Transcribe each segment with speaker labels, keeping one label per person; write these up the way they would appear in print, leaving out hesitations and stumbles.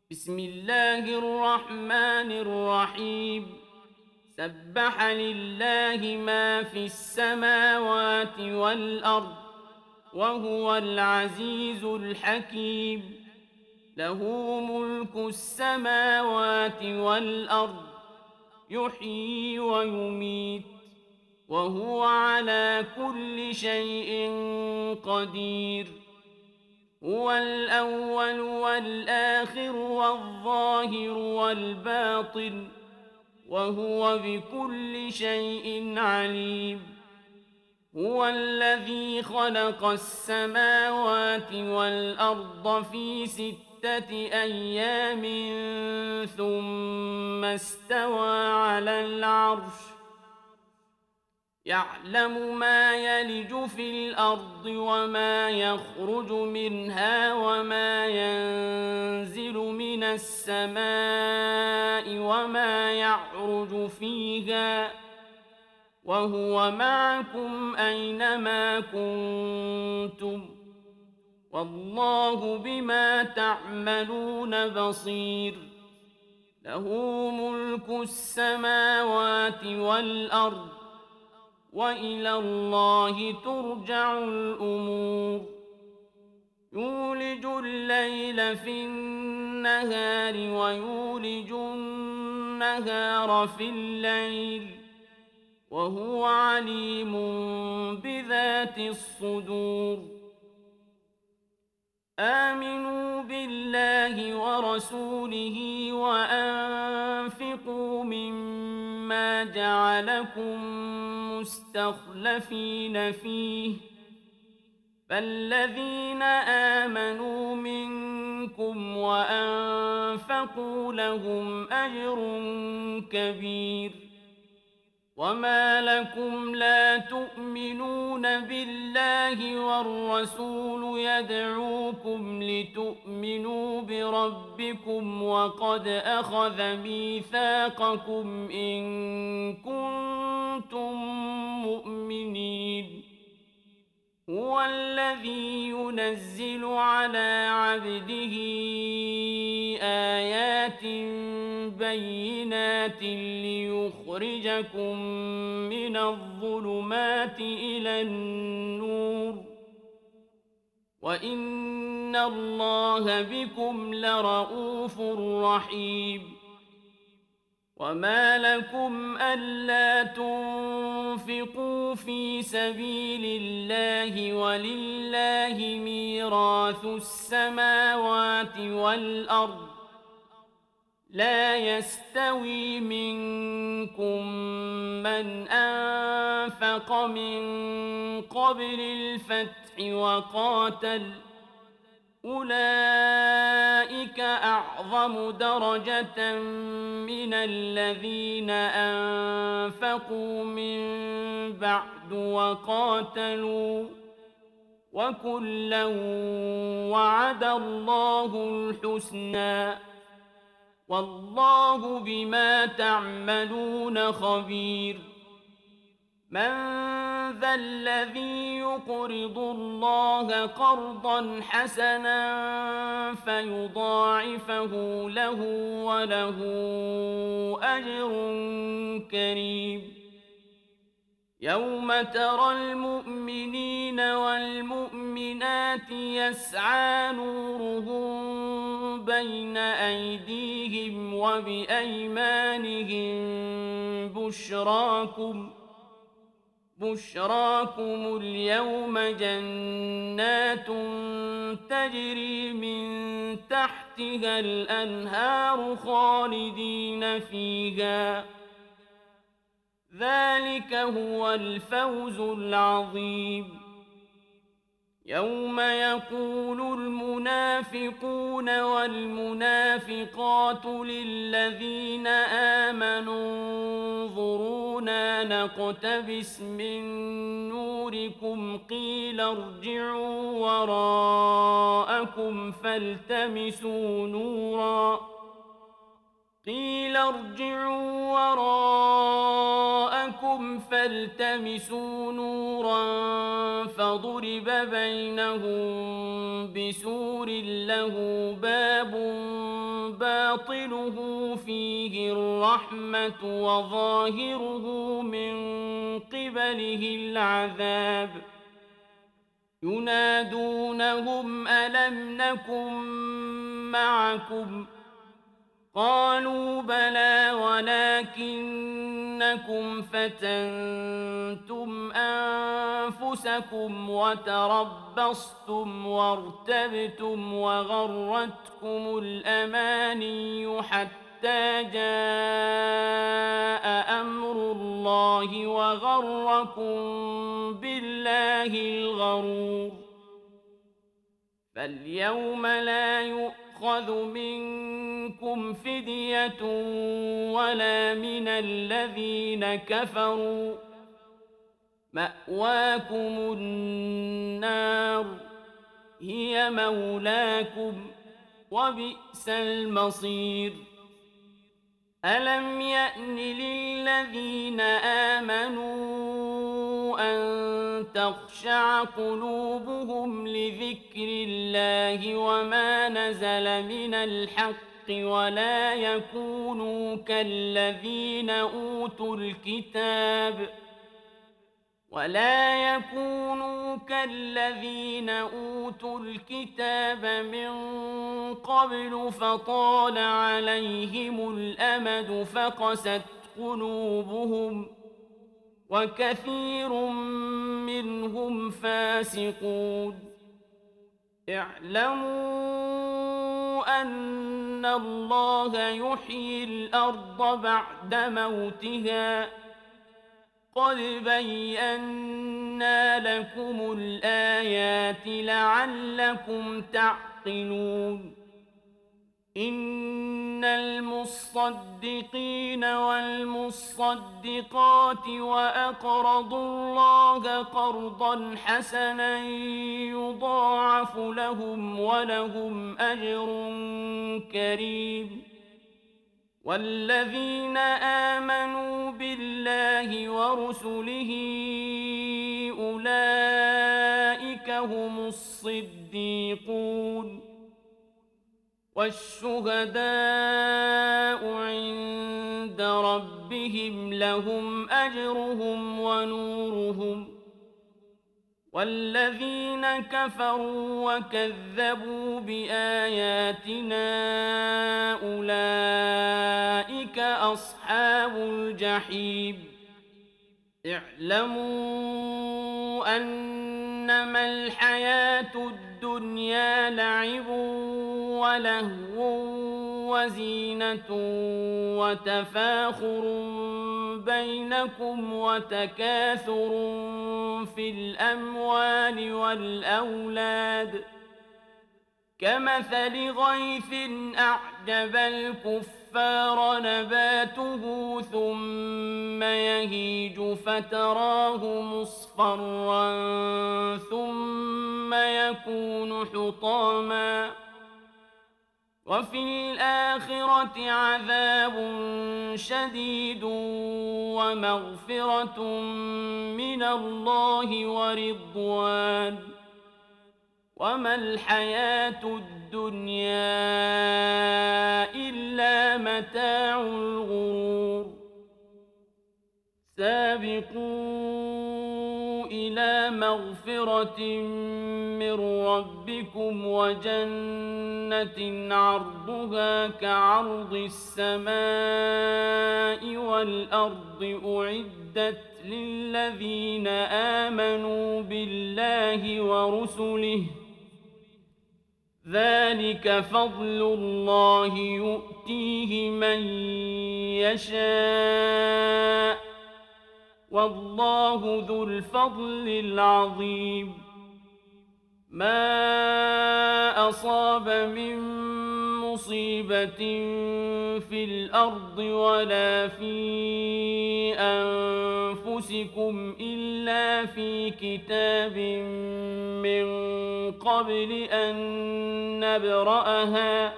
Speaker 1: بسم الله الرحمن الرحيم. سبح لله ما في السماوات والأرض وهو العزيز الحكيم. له ملك السماوات والأرض، يحيي ويميت، وهو على كل شيء قدير. هو الأول والآخر والظاهر والباطن، وهو بكل شيء عليم. هو الذي خلق السماوات والأرض في 6 أيام ثم استوى على العرش، يعلم ما يلج في الأرض وما يخرج منها وما ينزل من السماء وما يعرج فيها، وهو معكم أينما كنتم، والله بما تعملون بصير. له ملك السماوات والأرض، وإلى الله ترجع الأمور. يولج الليل في النهار ويولج النهار في الليل، وهو عليم بذات الصدور. آمنوا بالله ورسوله وأنفقوا مما جعلكم مستخلفين فيه، فالذين آمنوا منكم وأنفقوا لهم أجر كبير. وما لكم لا تؤمنون بالله والرسول يدعوكم لتؤمنوا بربكم وقد أخذ ميثاقكم إن كنتم مؤمنين. هو الذي ينزل على عبده آيات بينات ليخرجكم من الظلمات إلى النور، وإن الله بكم لرءوف رحيم. وما لكم ألا تنفقوا في سبيل الله ولله ميراث السماوات والأرض، لا يستوي منكم من أنفق من قبل الفتح وقاتل، أولئك أعظم درجة من الذين أنفقوا من بعد وقاتلوا، وكلا وعد الله الحسنى، والله بما تعملون خبير. من ذا الذي يقرض الله قرضا حسنا فيضاعفه له وله أجر كريم؟ يوم ترى المؤمنين والمؤمنات يسعى نورهم بين أيديهم وبأيمانهم بشراكم اليوم جنات تجري من تحتها الأنهار خالدين فيها، ذلك هو الفوز العظيم. يوم يقول المنافقون والمنافقات للذين آمنوا انظرونا نقتبس من نوركم قيل ارجعوا وراءكم فالتمسوا نورا فضرب بينهم بسور له باب باطنه فيه الرحمة وظاهره من قبله العذاب ينادونهم ألم نكن معكم قالوا بلى ولكنكم فتنتم أنفسكم وتربصتم وارتبتم وغرتكم الأماني حتى جاء أمر الله وغركم بالله الغرور فاليوم لا يؤخذ منكم فدية ولا من الذين كفروا مأواكم النار هي مولاكم وبئس المصير ألم يأن للذين آمنوا أن تخشع قلوبهم لذكر الله وما نزل من الحق ولا يكونوا كالذين أوتوا الكتاب من قبل فطال عليهم الأمد فقست قلوبهم وكثير منهم فاسقون اعلموا أن الله يحيي الأرض بعد موتها قد بينا لكم الآيات لعلكم تعقلون إن المصدقين والمصدقات وأقرضوا الله قرضا حسنا يضاعف لهم ولهم أجر كريم والذين آمنوا بالله ورسله أولئك هم الصديقون والشهداء عند ربهم لهم أجرهم ونورهم والذين كفروا وكذبوا بآياتنا أولئك أصحاب الجحيم اعلموا أنما الحياة الدنيا لعب ولهو وزينة وتفاخر بينكم وتكاثر في الأموال والأولاد كمثل غيث أعجب الكفار نباته ثم يهيج فتراه مصفرا ثم يكون حطاما وفي الآخرة عذاب شديد ومغفرة من الله ورضوان وما الحياة الدنيا إلا متاع الغرور سابقوا إلى مغفرة من ربكم وجنة عرضها كعرض السماء والأرض أعدت للذين آمنوا بالله ورسله ذلك فضل الله يؤتيه من يشاء والله ذو الفضل العظيم ما أصاب من مصيبة في الأرض ولا في أنفسكم إلا في كتاب من قبل أن نبرأها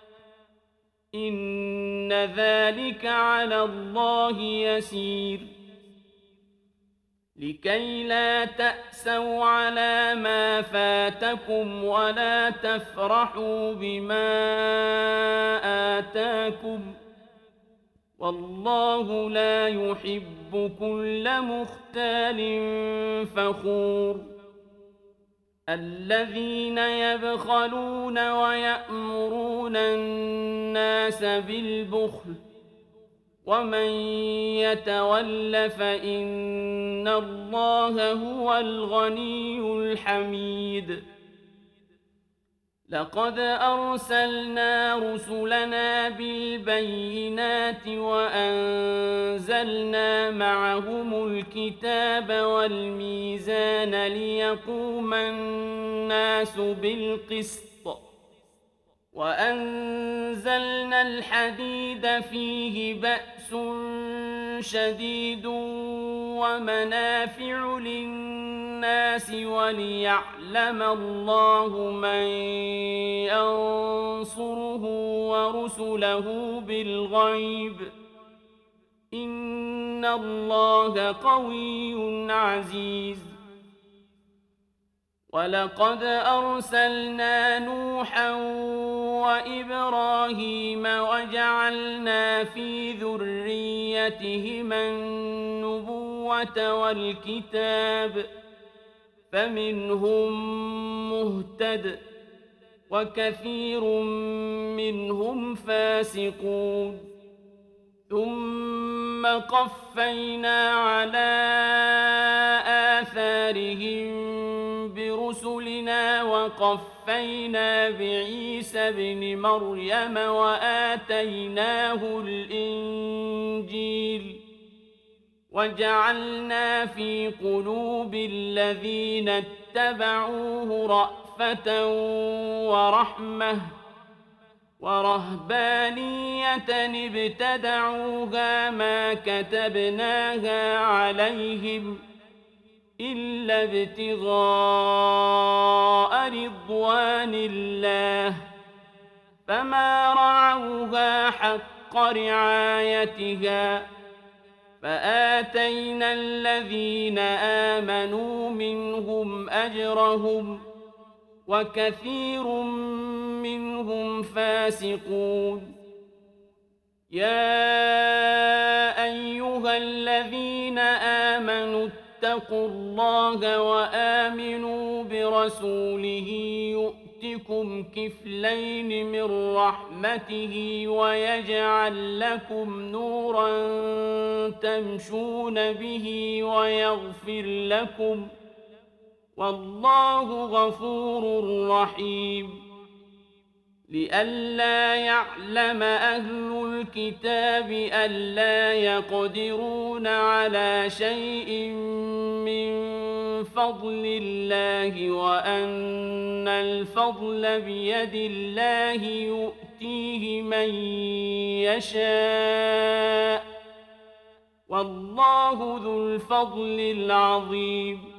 Speaker 1: إن ذلك على الله يسير لكي لا تأسوا على ما فاتكم ولا تفرحوا بما آتاكم والله لا يحب كل مختال فخور الذين يبخلون ويأمرون الناس بالبخل ومن يتول فإن الله هو الغني الحميد لقد أرسلنا رسلنا بالبينات وأنزلنا معهم الكتاب والميزان ليقوم الناس بالقسط وأنزلنا الحديد فيه بأس شديد ومنافع للناس وليعلم الله من ينصره ورسله بالغيب إن الله قوي عزيز ولقد أرسلنا نوحا وإبراهيم وجعلنا في ذريتهما النبوة والكتاب فمنهم مهتد وكثير منهم فاسقون ثم قفينا على آثارهم برسلنا وقفينا بعيسى ابن مريم وآتيناه الإنجيل وجعلنا في قلوب الذين اتبعوه رأفة ورحمة ورهبانية ابتدعوها ما كتبناها عليهم إلا ابتغاء رضوان الله فما رعوها حق رعايتها فآتينا الذين آمنوا منهم أجرهم وكثير منهم فاسقون يا أيها الذين آمنوا اتقوا الله وآمنوا برسوله يؤتكم كفلين من رحمته ويجعل لكم نورا تمشون به ويغفر لكم والله غفور رحيم لئلا يعلم أهل الكتاب ألا يقدرون على شيء من فضل الله وأن الفضل بيد الله يؤتيه من يشاء والله ذو الفضل العظيم